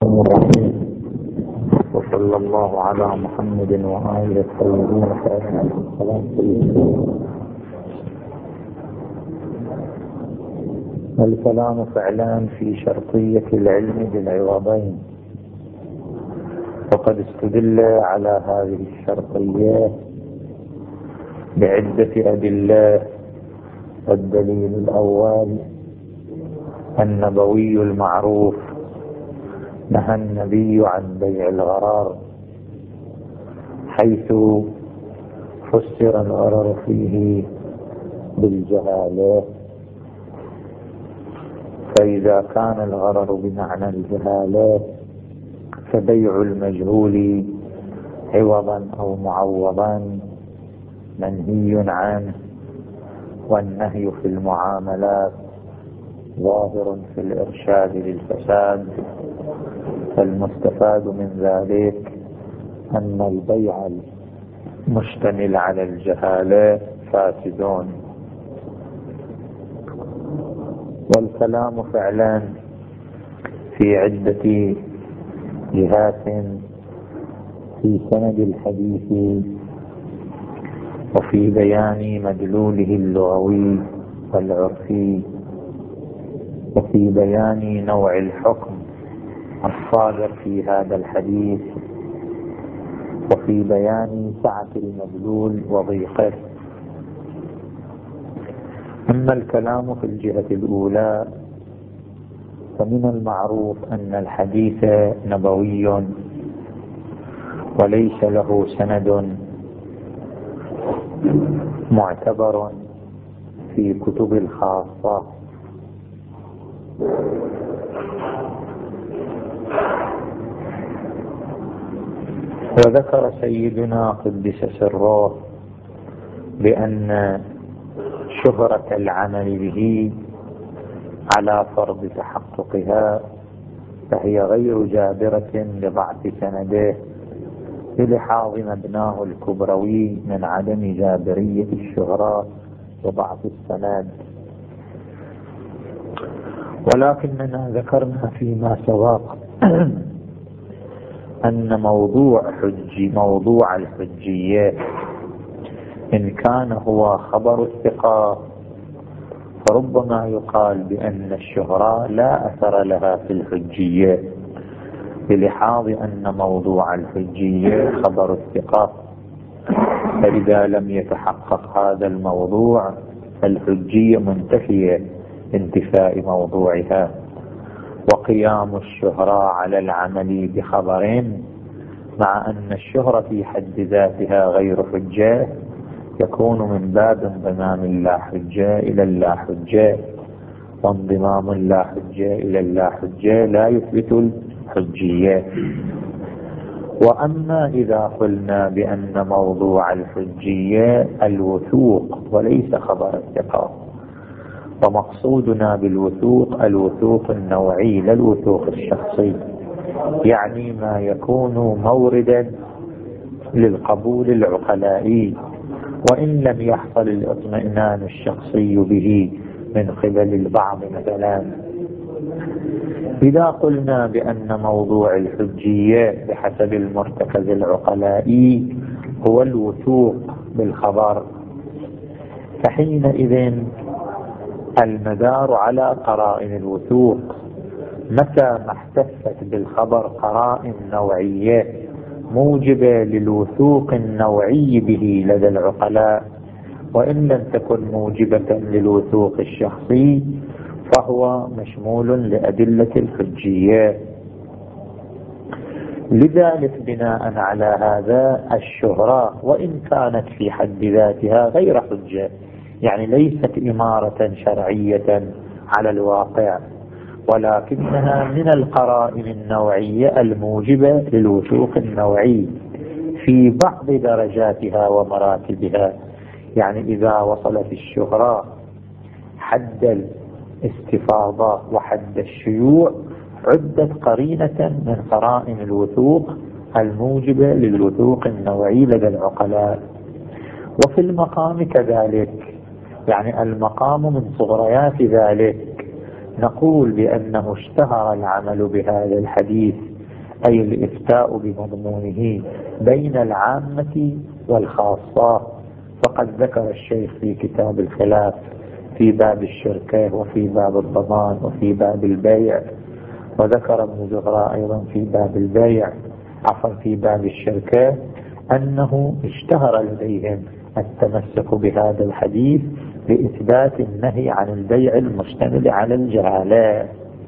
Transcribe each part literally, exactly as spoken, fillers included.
الرحيم. وصلى الله على محمد وآله الطيبين الطاهرين. الكلام فعلا في شرطية العلم بالعوضين، وقد استدل على هذه الشرطية بعدة أدلة. الدليل الأول النبوي المعروف، نهى النبي عن بيع الغرر، حيث فسر الغرر فيه بالجهالة. فإذا كان الغرر بمعنى الجهالة فبيع المجهول عوضا أو معوضا منهي عنه، والنهي في المعاملات ظاهر في الإرشاد للفساد. فالمستفاد من ذلك أن البيع المشتمل على الجهالة فاسدون. والكلام فعلا في عدة جهات في سند الحديث، وفي بيان مدلوله اللغوي والعرفي، وفي بيان نوع الحكم الصادر في هذا الحديث، وفي بيان سعة المدلول وضيقه. أما الكلام في الجهة الأولى فمن المعروف أن الحديث نبوي وليس له سند معتبر في كتب الخاصة. وذكر سيدنا قدس سره بأن شهرة العمل به على فرض تحققها فهي غير جابرة لضعف سنده، بلحاظ مبناه الكبروي من عدم جابرية الشهرة وضعف السند. ولكننا ذكرنا فيما سبق أن موضوع حجي موضوع الحجية إن كان هو خبر الثقة فربما يقال بأن الشهرة لا أثر لها في الحجية، بلحاظ أن موضوع الحجية خبر الثقة. فإذا لم يتحقق هذا الموضوع فالحجية منتفية انتفاء موضوعها. وقيام الشهرة على العمل بخبر مع أن الشهرة في حد ذاتها غير حجة يكون من باب انضمام اللا حجة إلى اللا حجة، وانضمام اللا حجة إلى اللا حجة لا يثبت الحجية. وأما إذا قلنا بأن موضوع الحجية الوثوق وليس خبر الثقة، ومقصودنا بالوثوق الوثوق النوعي لا الوثوق الشخصي، يعني ما يكون موردا للقبول العقلائي وإن لم يحصل الاطمئنان الشخصي به من قبل البعض مثلا. إذا قلنا بأن موضوع الحجية بحسب المرتكز العقلائي هو الوثوق بالخبر، فحينئذ المدار على قرائن الوثوق. متى ما احتفت بالخبر قرائن نوعية موجبة للوثوق النوعي به لدى العقلاء، وإن لم تكن موجبة للوثوق الشخصي فهو مشمول لأدلة الحجية. لذلك بناء على هذا الشهرة وإن كانت في حد ذاتها غير حجة، يعني ليست إمارة شرعية على الواقع، ولكنها من القرائن النوعية الموجبة للوثوق النوعي في بعض درجاتها ومراتبها. يعني إذا وصلت الشهرة حد الاستفاضة وحد الشيوع عدت قرينة من قرائن الوثوق الموجبة للوثوق النوعي لدى العقلاء. وفي المقام كذلك، يعني المقام من صغريات ذلك، نقول بأنه اشتهر العمل بهذا الحديث أي الإفتاء بمضمونه بين العامة والخاصة. فقد ذكر الشيخ في كتاب الخلاف في باب الشركة وفي باب الضمان وفي باب البيع، وذكر ابن زهراء أيضا في باب البيع عفوا في باب الشركة أنه اشتهر لديهم التمسك بهذا الحديث لإثبات النهي عن البيع المشتمل على الجهالة.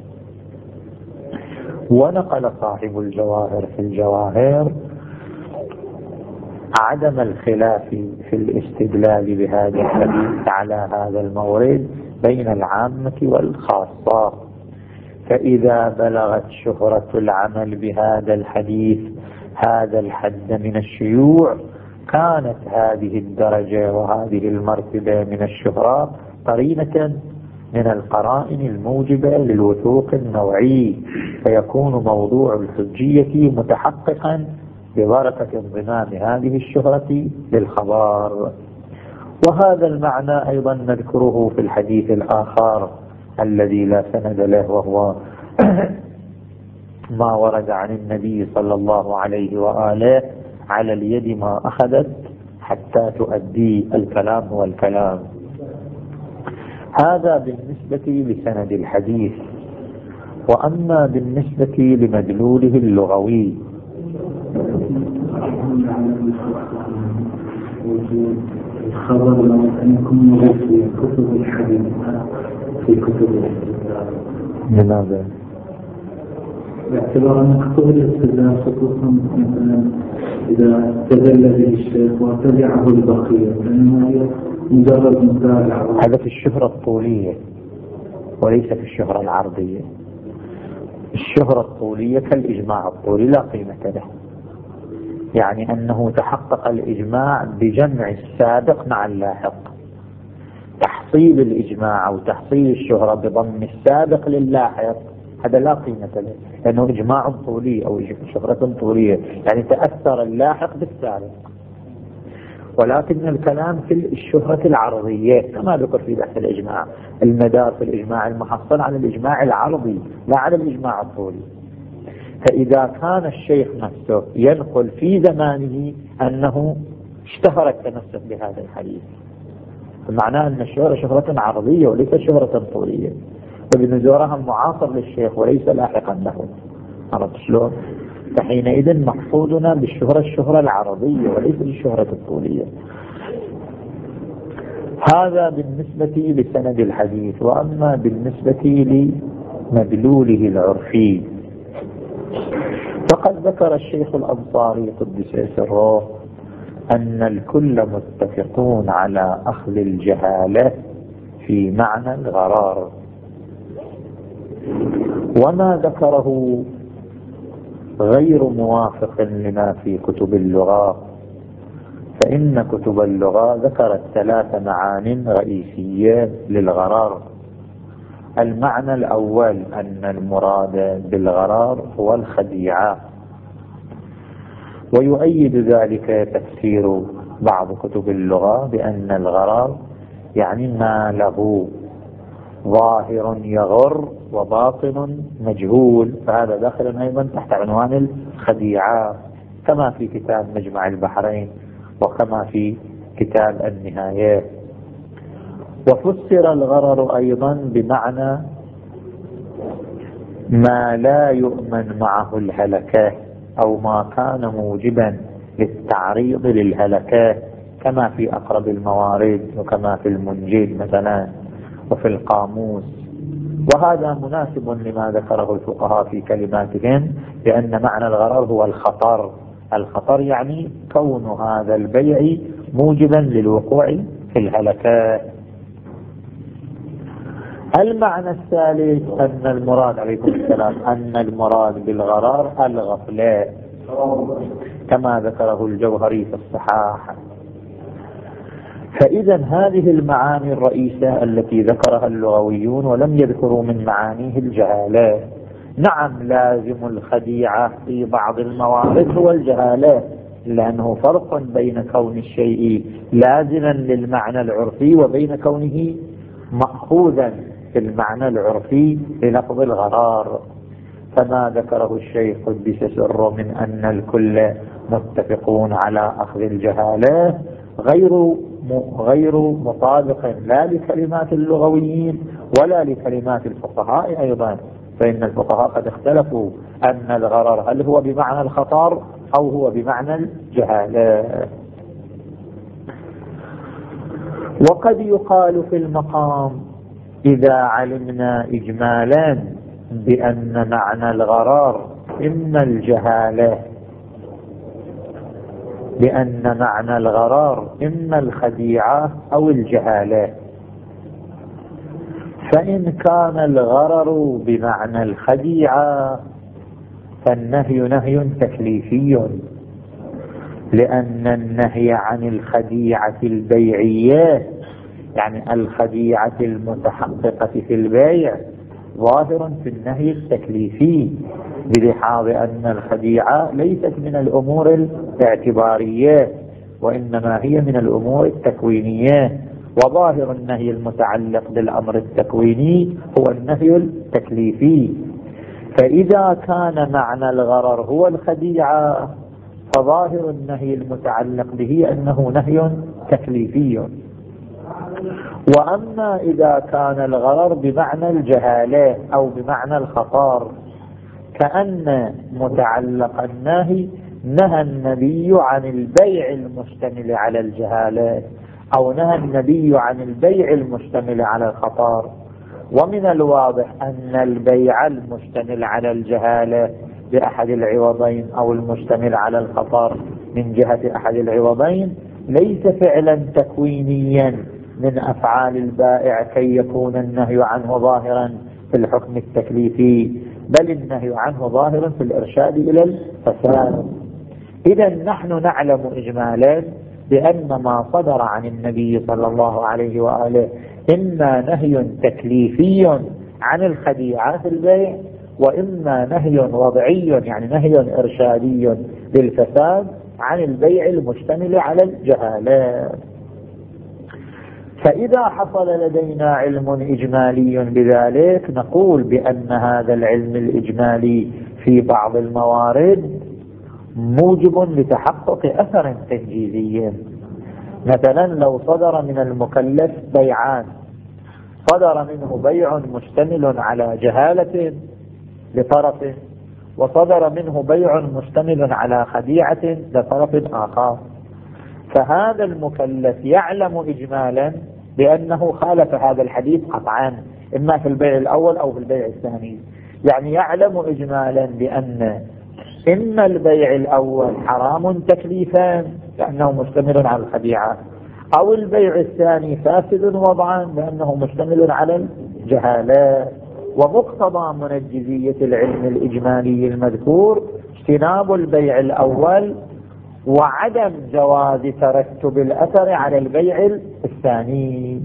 ونقل صاحب الجواهر في الجواهر عدم الخلاف في الاستدلال بهذا الحديث على هذا المورد بين العامة والخاصة، فإذا بلغت شهرة العمل بهذا الحديث هذا الحد من الشيوع كانت هذه الدرجة وهذه المرتبة من الشهرة قرينة من القرائن الموجبة للوثوق النوعي، فيكون موضوع الحجية متحققا ببركة انضمام هذه الشهرة للخبر. وهذا المعنى أيضا نذكره في الحديث الآخر الذي لا سند له، وهو ما ورد عن النبي صلى الله عليه وآله: على اليد ما أخذت حتى تؤدي. الكلام هو الكلام. هذا بالنسبة لسند الحديث. وأما بالنسبة لمدلوله اللغوي الخبر أن يكون موجود في كتب الحديث في كتب الاستدلال. لماذا؟ باعتبار أن كتب الاستدلال خصوصا مثلا إذا استدل به الشيخ وتبعه البقية لأنه هي مجرد متابعة. هذا في الشهرة الطولية وليس في الشهرة العرضية. الشهرة الطولية كالإجماع الطولي لا قيمة له، يعني أنه تحقق الإجماع بجمع السابق مع اللاحق. تحصيل الإجماع أو تحصيل الشهرة بضم السابق للاحق هذا لا قيمة له، لأنه إجماع طولي أو شهرة طولية، يعني تأثر اللاحق بالسابق. ولكن الكلام في الشهرة العرضية كما ذكر في بحث الإجماع، المدار في الإجماع المحصل على الإجماع العرضي لا على الإجماع الطولي. فإذا كان الشيخ نفسه ينقل في زمانه أنه اشتهر التمسك بهذا الحديث، معناه أن الشهرة شهرة عرضية وليس شهرة طولية، فابن زهراء معاصر للشيخ وليس لاحقا له. عرفت شلون؟ فحينئذ مقصودنا بالشهرة الشهرة العرضية وليس الشهرة الطولية. هذا بالنسبة لسند الحديث. وأما بالنسبة لمدلوله العرفي فقد ذكر الشيخ الأنصاري قدس سره أن الكل متفقون على أخذ الجهالة في معنى الغرار، وما ذكره غير موافق لما في كتب اللغة، فإن كتب اللغة ذكرت ثلاث معان رئيسية للغرار. المعنى الأول أن المراد بالغرار هو الخديعة، ويؤيد ذلك تفسير بعض كتب اللغة بأن الغرار يعني ما له ظاهر يغر وباطن مجهول، فهذا داخل أيضا تحت عنوان الخديعة كما في كتاب مجمع البحرين وكما في كتاب النهاية. وفسر الغرر أيضا بمعنى ما لا يؤمن معه الهلكة أو ما كان موجبا للتعريض للهلكة كما في أقرب الموارد وكما في المنجد مثلا وفي القاموس. وهذا مناسب لما ذكره الفقهاء في كلماتهم بأن معنى الغرر هو الخطر. الخطر يعني كون هذا البيع موجبا للوقوع في الهلكة. المعنى الثالث أن المراد عليكم السلام أن المراد بالغرار الغفلة كما ذكره الجوهري في الصحاح. فإذا هذه المعاني الرئيسة التي ذكرها اللغويون ولم يذكروا من معانيه الجهالة. نعم لازم الخديعة في بعض الموارد هو الجهالة، لأنه فرق بين كون الشيء لازما للمعنى العرفي وبين كونه مأخوذا في المعنى العرفي للفظ الغرار. فما ذكره الشيخ قدس سره من أن الكل متفقون على أخذ الجهالة غير غير مطابق لا لكلمات اللغويين ولا لكلمات الفقهاء أيضا، فإن الفقهاء قد اختلفوا أن الغرر هل هو بمعنى الخطر أو هو بمعنى الجهالة. وقد يقال في المقام إذا علمنا إجمالا بأن معنى الغرر إما الجهالة، بأن معنى الغرر إما الخديعة أو الجهالة، فإن كان الغرر بمعنى الخديعة فالنهي نهي تكليفي، لأن النهي عن الخديعة البيعية يعني الخديعة المتحققة في البيع ظاهر في النهي التكليفي، بلحاظ أن الخديعة ليست من الأمور الاعتبارية وإنما هي من الأمور التكوينية، وظاهر النهي المتعلق بالأمر التكويني هو النهي التكليفي. فإذا كان معنى الغرر هو الخديعة فظاهر النهي المتعلق به أنه نهي تكليفي. وأما إذا كان الغرر بمعنى الجهالة أو بمعنى الخطر كأن متعلق النهي نهى النبي عن البيع المشتمل على الجهالة أو نهى النبي عن البيع المشتمل على الخطر، ومن الواضح أن البيع المشتمل على الجهالة بأحد العوضين أو المشتمل على الخطر من جهة أحد العوضين ليس فعلا تكوينيا من أفعال البائع كي يكون النهي عنه ظاهرا في الحكم التكليفي، بل النهي عنه ظاهرا في الإرشاد إلى الفساد. إذا نحن نعلم إجمالا بأن ما صدر عن النبي صلى الله عليه وآله إما نهي تكليفي عن الخديعة في البيع وإما نهي وضعي يعني نهي إرشادي للفساد عن البيع المشتمل على الجهالة. فإذا حصل لدينا علم إجمالي بذلك نقول بأن هذا العلم الإجمالي في بعض الموارد موجب لتحقق أثر تنجيزي. مثلا لو صدر من المكلف بيعان، صدر منه بيع مشتمل على جهالة لطرف وصدر منه بيع مشتمل على خديعة لطرف آخر، فهذا المكلف يعلم إجمالا بأنه خالف هذا الحديث قطعا إما في البيع الأول أو في البيع الثاني، يعني يعلم إجمالا بأن إما البيع الأول حرام تكليفا لأنه مشتمل على الخديعة أو البيع الثاني فاسد وضعا لأنه مشتمل على الجهالة. ومقتضى منجزية العلم الإجمالي المذكور اجتناب البيع الأول وعدم جواز ترتب الأثر على البيع الثاني.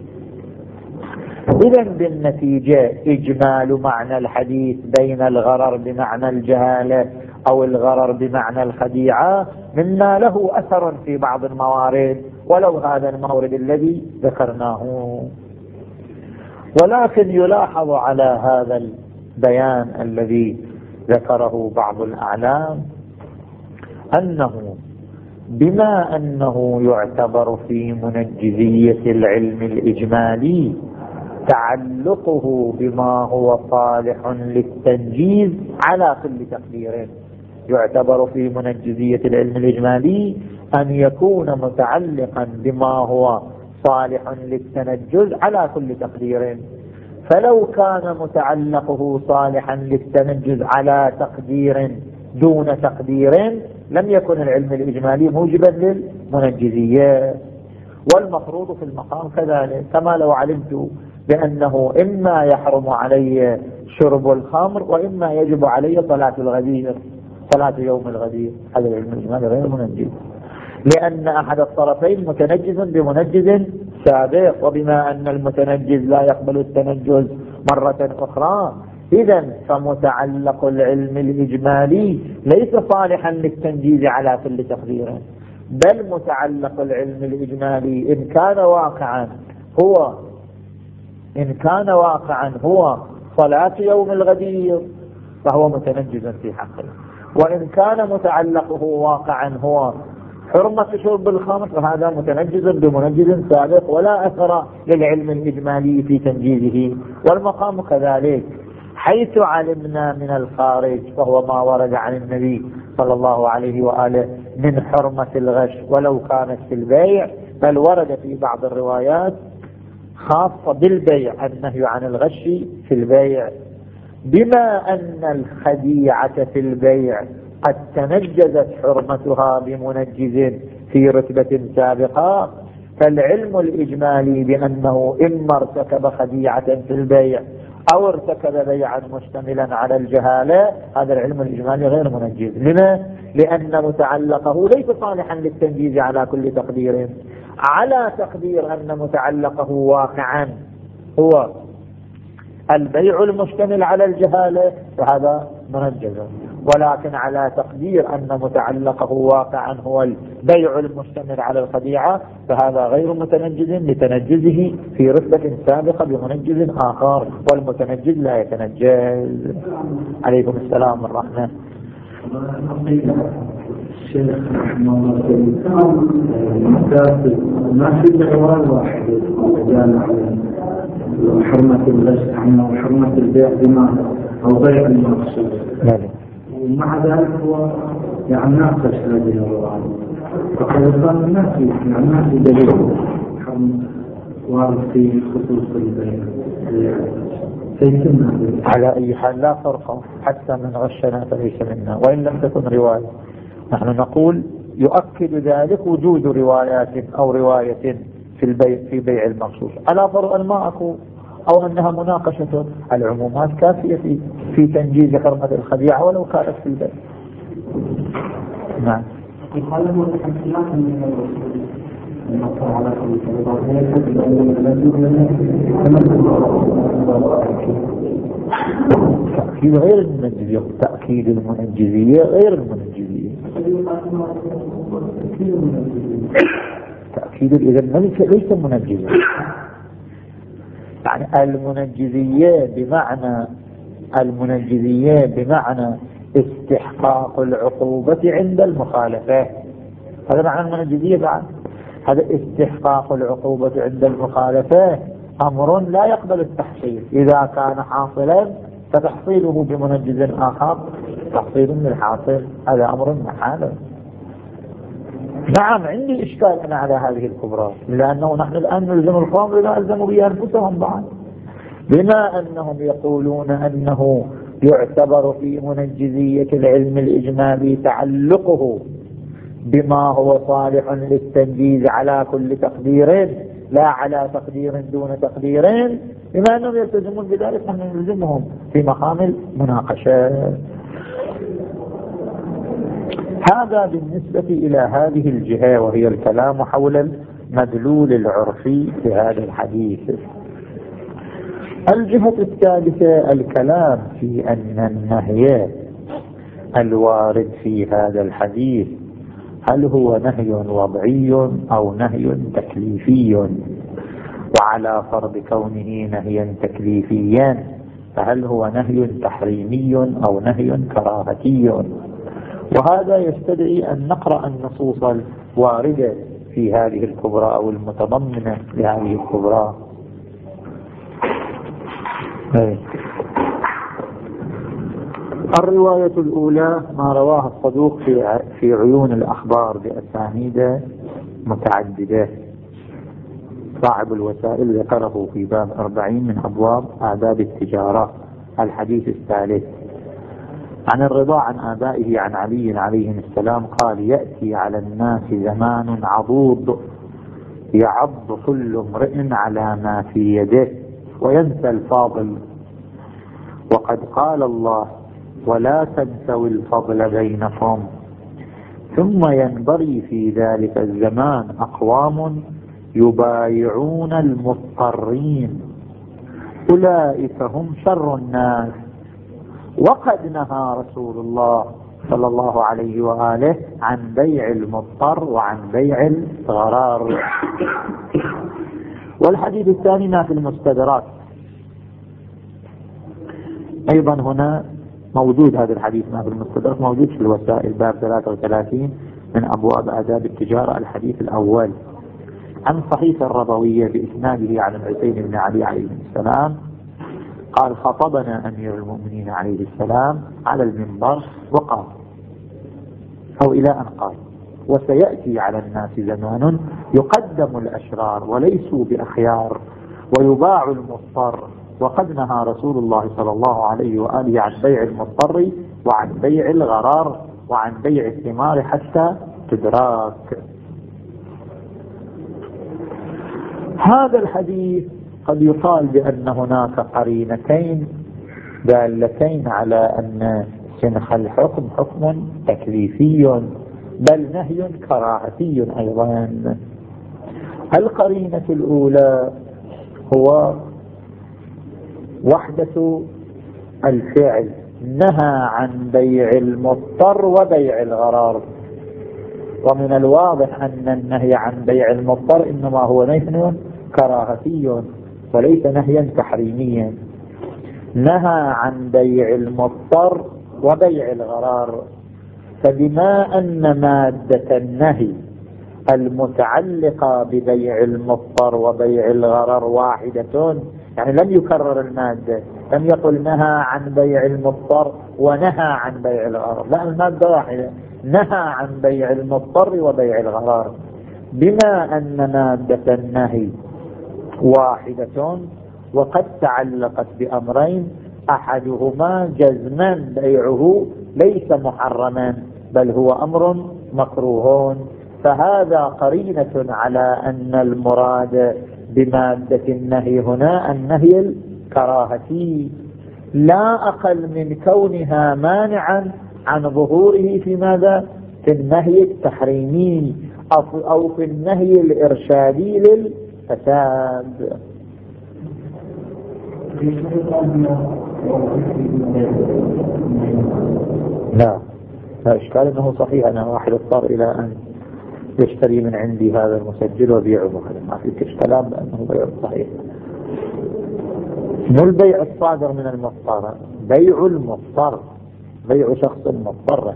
إذن بالنتيجة إجمال معنى الحديث بين الغرر بمعنى الجهالة أو الغرر بمعنى الخديعة مما له أثر في بعض الموارد ولو هذا المورد الذي ذكرناه. ولكن يلاحظ على هذا البيان الذي ذكره بعض الأعلام أنه بما أنه يعتبر في منجزية العلم الإجمالي تعلقه بما هو صالح للتنجيز على كل تقدير، يعتبر في منجزية العلم الإجمالي أن يكون متعلقا بما هو صالح للتنجز على كل تقدير، فلو كان متعلقه صالحا للتنجز على تقدير دون تقدير لم يكن العلم الإجمالي موجبا للمنجزية. والمفروض في المقام كذلك، كما لو علمت بأنه إما يحرم علي شرب الخمر وإما يجب علي صلاة الغدير، صلاة يوم الغدير، هذا العلم الإجمالي غير منجز، لأن أحد الطرفين متنجز بمنجز سابق، وبما أن المتنجز لا يقبل التنجز مرة أخرى إذن فمتعلق العلم الإجمالي ليس صالحا للتنجيز على كل تقدير، بل متعلق العلم الإجمالي إن كان واقعا هو إن كان واقعا هو صلاة يوم الغدير فهو متنجز في حقه. وإن كان متعلقه واقعا هو حرمة شرب الخمر فهذا متنجز بمنجز سابق ولا أثر للعلم الإجمالي في تنجيزه. والمقام كذلك حيث علمنا من الخارج فهو ما ورد عن النبي صلى الله عليه وآله من حرمة الغش ولو كانت في البيع، بل ورد في بعض الروايات خاصة بالبيع النهي عن الغش في البيع، بما أن الخديعة في البيع قد تنجزت حرمتها بمنجز في رتبة سابقة، فالعلم الإجمالي بأنه إما ارتكب خديعة في البيع أو ارتكب بيعا مشتملا على الجهالة، هذا العلم الإجمالي غير منجز. لما؟ لأن متعلقه ليس صالحا للتنجيز على كل تقدير، على تقدير أن متعلقه واقعا هو البيع المشتمل على الجهالة فهذا منجز، ولكن على تقدير أن متعلقه واقعا هو البيع المشتمل على الخديعة فهذا غير متنجز لتنجزه في رتبة سابقة بمنجز آخر، والمتنجز لا يتنجز. عليكم السلام والرحمة. الشيخ رحمه الله ما في دعوة واحدة قال على حرمة الغش عنه وحرمة البيع بمعنى أو بيع المخصوص، ومع ذلك هو يعني ناقش هذه الرواية، فقد كان الناس يعني ما في دليل حرمة وارد في خصوص البيع. على أي حال لا فرق، حتى من غشنا فليس منا وإن لم تكن رواية. نحن نقول يؤكد ذلك وجود روايات أو رواية في البيع في بيع المخصوص، على فرض أن ما أكو أو أنها مناقشة، العمومات كافية في في تنجيز حرمة الخديعة ولو كانت في البيع. نعم. تأكيد غير المنجزية، تأكيد المنجزية غير المنجزية. تأكيد الإذن ليس منجزية، يعني المنجزية بمعنى المنجزية بمعنى استحقاق العقوبة عند المخالفة، هذا معنى المنجزية. بعد هذا استحقاق العقوبة عند المخالفة أمر لا يقبل التحصيل، إذا كان حاصلا فتحصيله بمنجز آخر تحصيل من الحاصل، هذا أمر محال. نعم عندي إشكال أنا على هذه الكبرى، لأنه نحن الآن نلزم القوم لا نلزم بها أنفسهم بعد، بما أنهم يقولون أنه يعتبر في منجزية العلم الإجمالي تعلقه بما هو صالح للتنجيز على كل تقدير لا على تقدير دون تقدير، بما أنهم يلتزمون بذلك نحن نلزمهم في مقام المناقشة. هذا بالنسبة إلى هذه الجهة وهي الكلام حول المدلول العرفي لهذا الحديث. الجهة الثالثة الكلام في أن النهي الوارد في هذا الحديث هل هو نهي وضعي أو نهي تكليفي، وعلى فرض كونه نهيا تكليفيا فهل هو نهي تحريمي أو نهي كراهتي. وهذا يستدعي أن نقرأ النصوص الواردة في هذه الكبرى أو المتضمنة لهذه الكبرى. الرواية الأولى ما رواه الصدوق في في عيون الأخبار بأسانيد متعددة، صاحب الوسائل ذكره في باب أربعين من أبواب آداب التجارة، الحديث الثالث. عن الرضا عن آبائه عن علي عليه السلام قال: يأتي على الناس زمان عضوض يعض كل امرئ على ما في يده وينسى الفاضل، وقد قال الله: ولا تنسوا الفضل بينكم. ثم ينبغي في ذلك الزمان أقوام يبايعون المضطرين، أولئك هم شر الناس. وقد نهى رسول الله صلى الله عليه وآله عن بيع المضطر وعن بيع الغرار. والحديث الثاني ما في المستدرات أيضا هنا موجود هذا الحديث ما في المستدرك، موجود في الوسائل باب ثلاثة وثلاثين من أبواب آداب التجارة الحديث الأول. عن صحيفة الرضوية بإسناده عن الحسين بن علي عليه السلام قال: خطبنا أمير المؤمنين عليه السلام على المنبر وقال، أو إلى أن قال: وسيأتي على الناس زمان يقدم الأشرار وليسوا بأخيار ويباع المضطر، وقد نهى رسول الله صلى الله عليه وآله عن بيع المضطر وعن بيع الغرار وعن بيع الثمار حتى تدراك. هذا الحديث قد يقال بأن هناك قرينتين دالتين على أن سنخ الحكم حكم تكليفي بل نهي كراهتي أيضا. القرينة الأولى هو وحدة الفعل، نهى عن بيع المضطر وبيع الغرار، ومن الواضح أن النهي عن بيع المضطر إنما هو نهي كراهتي وليس نهيا تحريميا. نهى عن بيع المضطر وبيع الغرار، فبما أن مادة النهي المتعلقة ببيع المضطر وبيع الغرر واحدة، يعني لم يكرر المادة، لم يقل نهى عن بيع المضطر ونهى عن بيع الغرر، لا، المادة واحدة، نهى عن بيع المضطر وبيع الغرر. بما أن مادة النهي واحدة وقد تعلقت بأمرين، أحدهما جزما بيعه ليس محرما بل هو أمر مكروه، فهذا قرينة على أن المراد بمادة النهي هنا النهي الكراهتي، لا أقل من كونها مانعا عن ظهوره في ماذا؟ في النهي التحريمي أو في النهي الإرشادي للفساد. لا لا إشكال أنه صحيح أنا واحد اضطر إلى أن يشتري من عندي هذا المسجل وبيعه، ما في كلام بأنه بيع صحيح. مو البيع الصادر من المضطر، بيع المضطر، بيع شخص مضطر.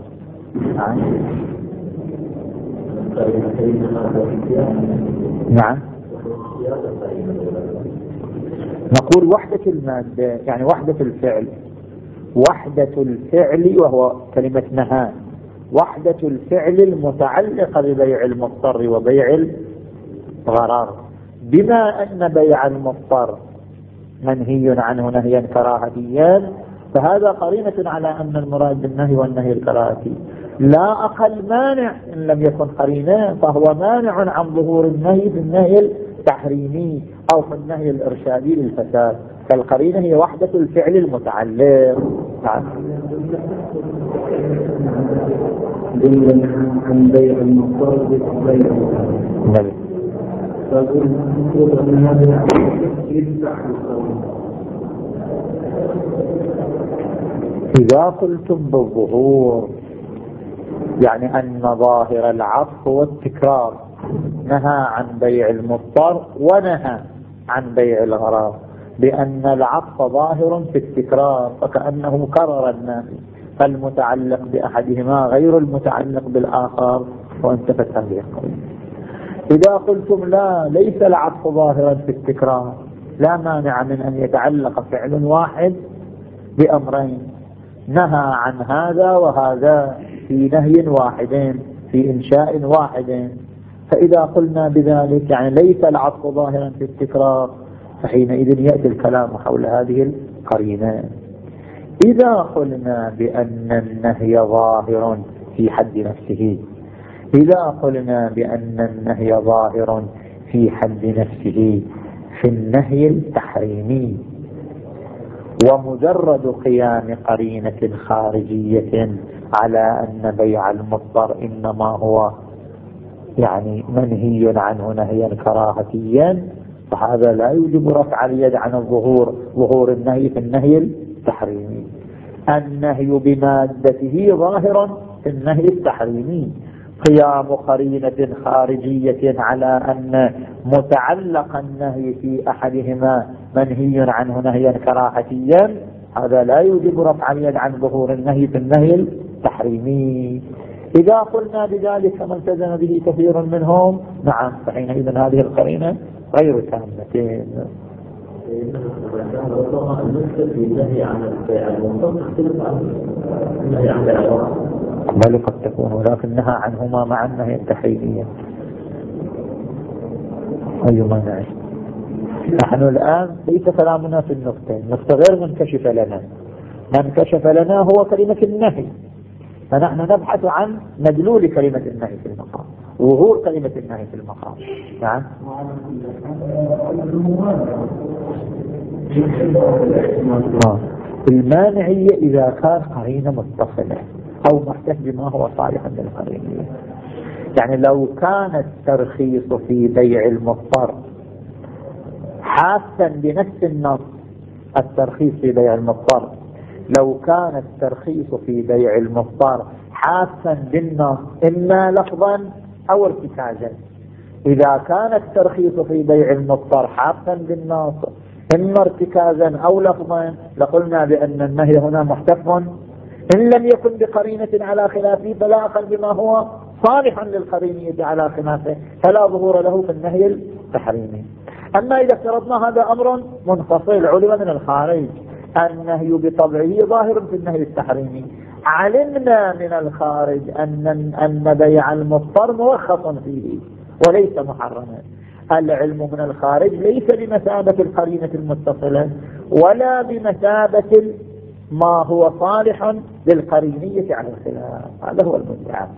نعم، نقول وحدة المادة يعني وحدة الفعل، وحدة الفعل وهو كلمة نهى، وحدة الفعل المتعلقة ببيع المضطر وبيع الغرار. بما أن بيع المضطر منهي عنه نهيا كراهتيا، فهذا قرينة على أن المراد بالنهي والنهي الكراهتي، لا أقل مانع إن لم يكن قرينة، فهو مانع عن ظهور النهي في النهي التحريمي أو في النهي الإرشادي للفساد، فالقرينة هي وحدة الفعل المتعلق. عن بيع المضطر بيع الغرار، فأقول أن هذا يفتح القول. إذا قلتم بالظهور يعني أن ظاهر العطف هو التكرار، نهى عن بيع المضطر ونهى عن بيع الغرار، بأن العطف ظاهر في التكرار فكأنه كرر الناس، فالمتعلق بأحدهما غير المتعلق بالآخر وانتفت هذه القضية. إذا قلتم لا، ليس العطف ظاهرا في التكرار، لا مانع من أن يتعلق فعل واحد بأمرين، نهى عن هذا وهذا في نهي واحد في إنشاء واحد، فإذا قلنا بذلك يعني ليس العطف ظاهرا في التكرار، فحينئذ يأتي الكلام حول هذه القرينة. إذا قلنا بأن النهي ظاهر في حد نفسه، إذا قلنا بأن النهي ظاهر في حد نفسه في النهي التحريمي، ومجرد قيام قرينة خارجية على أن بيع المضطر إنما هو يعني منهي عنه نهيا كراهتيا، فهذا لا يوجب رفع اليد عن الظهور، ظهور النهي في النهي التحريمي. النهي بمادته ظاهر في النهي التحريمي، قيام قرينة خارجية على أن متعلق النهي في أحدهما منهي عنه نهيا كراهتيا، هذا لا يوجب رفع اليد عن ظهور النهي في النهي التحريمي. إذا قلنا بذلك ما التزم به كثير منهم، نعم، فحينئذ هذه القرينة غير تامة. بل قد تكون، ولكنها عنهما مع النهي التحريمية. أيما نعم. نحن الآن ليس كلامنا في النقطة، النقطة غير منكشف لنا. من كشف لنا هو كلمة النهي، فنحن نبحث عن مدلول كلمة النهي في المقام، ظهور كلمة النهي في المقام. نعم. المانعية إذا كان قرينة متصلة أو محتاج بما هو صالح للقرينية. يعني لو كان الترخيص في بيع المضطر حاسا بنفس النص، الترخيص في بيع المضطر لو كان الترخيص في بيع المضطر حاسا بالنص إما لفظا أو ارتكازا، إذا كان الترخيص في بيع المضطر حاسا بالنص إما ارتكازا أو لفظا لقلنا بأن النهي هنا محتف، إن لم يكن بقرينة على خلافه فلا أقل بما هو صالحا للقرينية على خلافه، فلا ظهور له في النهي التحريمي. أما إذا افترضنا هذا أمر منفصل علم من الخارج، النهي بطبعه ظاهر في النهي التحريمي، علمنا من الخارج أن أن بيع المضطر مرخص فيه وليس محرما. العلم من الخارج ليس بمثابة القرينة المتصلة ولا بمثابة ما هو صالح للقرينية على الخلاف، هذا هو المدعى.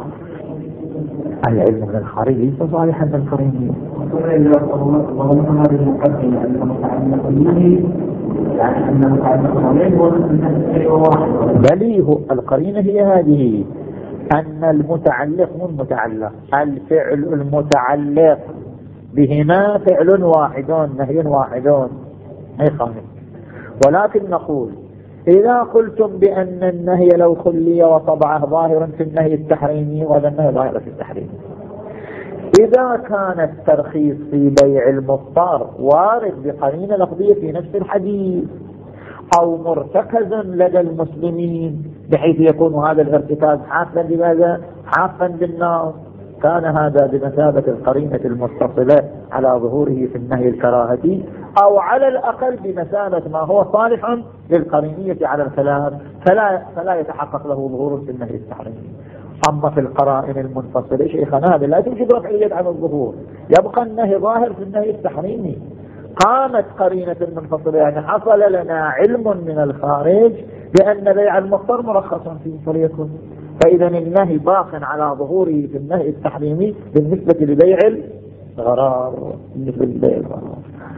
العلم من الخارج ليس صالحا للقرينية. وهم هذه المقدمة أن متعلق النهي يعني أن متعلق النهي والنهي واحد. بل هو القرينة هي هذه، أن المتعلق من متعلق، الفعل المتعلق بهما فعل واحد نهي واحد أي خامس. ولكن نقول إذا قلتم بأن النهي لو خلي وطبعه ظاهر في النهي التحريمي وهذا النهي ظاهر في التحريم، إذا كان الترخيص في بيع المضطر وارد بقرينة لفظية في نفس الحديث أو مرتكز لدى المسلمين بحيث يكون هذا الارتكاز حافا لماذا؟ حافا بالنص، كان هذا بمثابة القرينة المتصلة على ظهوره في النهي الكراهتي، أو على الأقل بمثابة ما هو صالح للقرينية على الخلاف، فلا, فلا يتحقق له ظهور في النهي التحريمي. أما في القرائن المنفصلة شيخنا هذا لا توجد رفع اليد عن الظهور، يبقى النهي ظاهر في النهي التحريمي. قامت قرينة المنفصلة يعني حصل لنا علم من الخارج بأن بيع المضطر مرخص فيه فليكن، فإذا النهي باق على ظهوره في النهي التحريمي بالنسبة لبيع الغرار. بالنسبة لبيع الغرار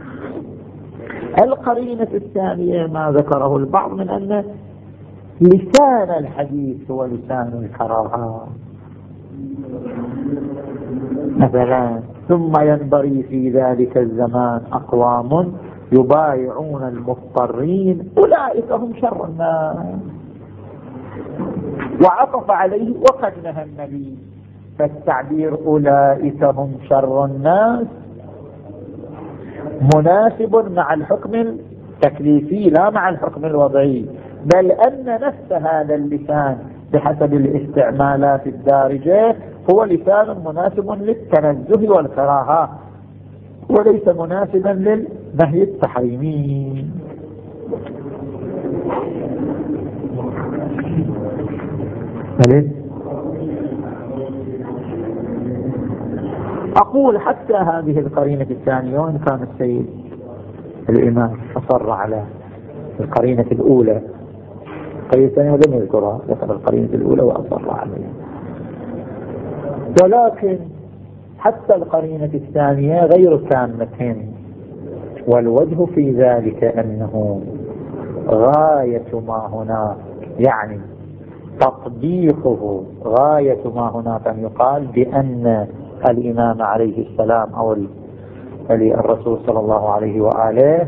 القرينة الثانية ما ذكره البعض من أن لسان الحديث هو لسان الكراهة مثلا، ثم ينبغي في ذلك الزمان أقوام يبايعون المضطرين أولئك هم شر الناس، وعطف عليه وقد نهى النبي، فالتعبير أولئك هم شر الناس مناسب مع الحكم التكليفي لا مع الحكم الوضعي، بل أن نفس هذا اللسان بحسب الاستعمالات الدارجة هو لسان مناسب للتنزه والكراهة وليس مناسبا للنهي التحريمي. أقول حتى هذه القرينة الثانية وإن كان السيد الإمام أصر على القرينة الأولى، القرينة الثانية لم يذكرها، ذكر القرينة الأولى وأصر عليها، ولكن حتى القرينة الثانية غير تامة، والوجه في ذلك أنه غاية ما هناك يعني تطبيقه غاية ما هناك أن يقال بأن الإمام عليه السلام أو الرسول صلى الله عليه وآله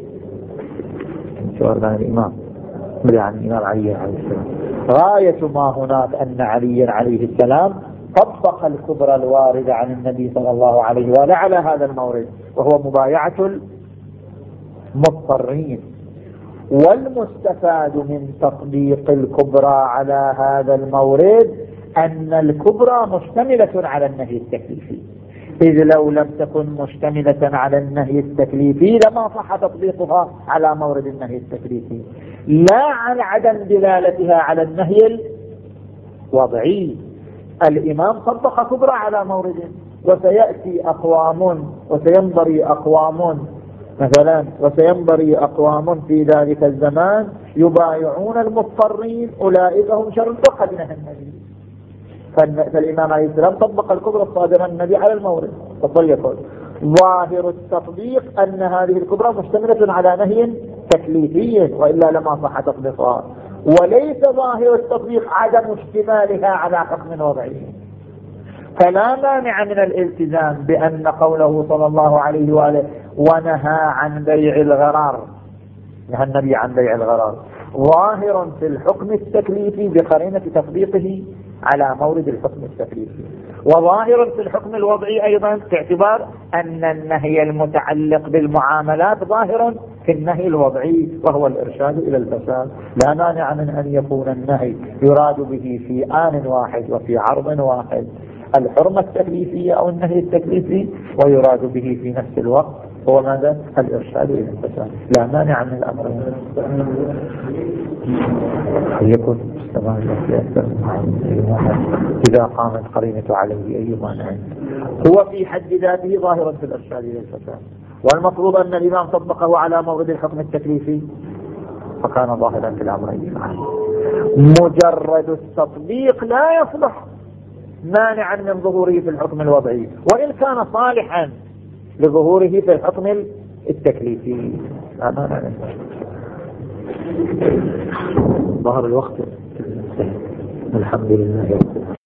شو أردنا الإمام يعني الإمام علي عليه السلام، غاية ما هناك أن علي عليه السلام طبق الكبرى الواردة عن النبي صلى الله عليه وآله على هذا المورد، وهو مبايعة المضطرين، والمستفاد من تطبيق الكبرى على هذا المورد أن الكبرى مشتملة على النهي التكليفي، إذ لو لم تكن مشتملة على النهي التكليفي لما صح تطبيقها على مورد النهي التكليفي، لا عن عدم دلالتها على النهي الوضعي. الإمام طبق كبرى على مورد، وسيأتي أقوام وسينبري أقوام مثلا وسينبري أقوام في ذلك الزمان يبايعون المضطرين، أولئك هم شر الفقه من النبي. فالإمام عليه السلام طبق الكبرى الصادرة عن النبي على المورد. فليكن ظاهر التطبيق أن هذه الكبرى مشتملة على نهي تكليفي، وإلا لما صح تطبيقها، وليس ظاهر التطبيق عدم اشتمالها على حكم وضعي. فلا مانع من الالتزام بأن قوله صلى الله عليه وآله ونهى عن بيع الغرار، نهى النبي عن بيع الغرار، ظاهر في الحكم التكليفي بقرينة تطبيقه على مورد الحكم التكليفي، وظاهر في الحكم الوضعي أيضا باعتبار أن النهي المتعلق بالمعاملات ظاهر في النهي الوضعي وهو الإرشاد إلى الفساد. لا مانع من أن يكون النهي يراد به في آن واحد وفي عرض واحد الحرمة التكليفية أو النهي التكليفي، ويراد به في نفس الوقت هو ماذا؟ الإرشاد إلى الفساد. لا مانع من الأمر يكون استماعي في أكثر إذا قامت قرينة عليه أي مانع. هو في حد ذاته ظاهرا في الإرشاد إلى الفساد، والمفروض أن الإمام طبقه على مورد الحكم التكليفي فكان ظاهرا في الأمرين. مجرد التطبيق لا يصلح مانعا من ظهوره في الحكم الوضعي، وإن كان صالحا لظهوره في الحكم التكليفي. ظهر الوقت. الحمد لله.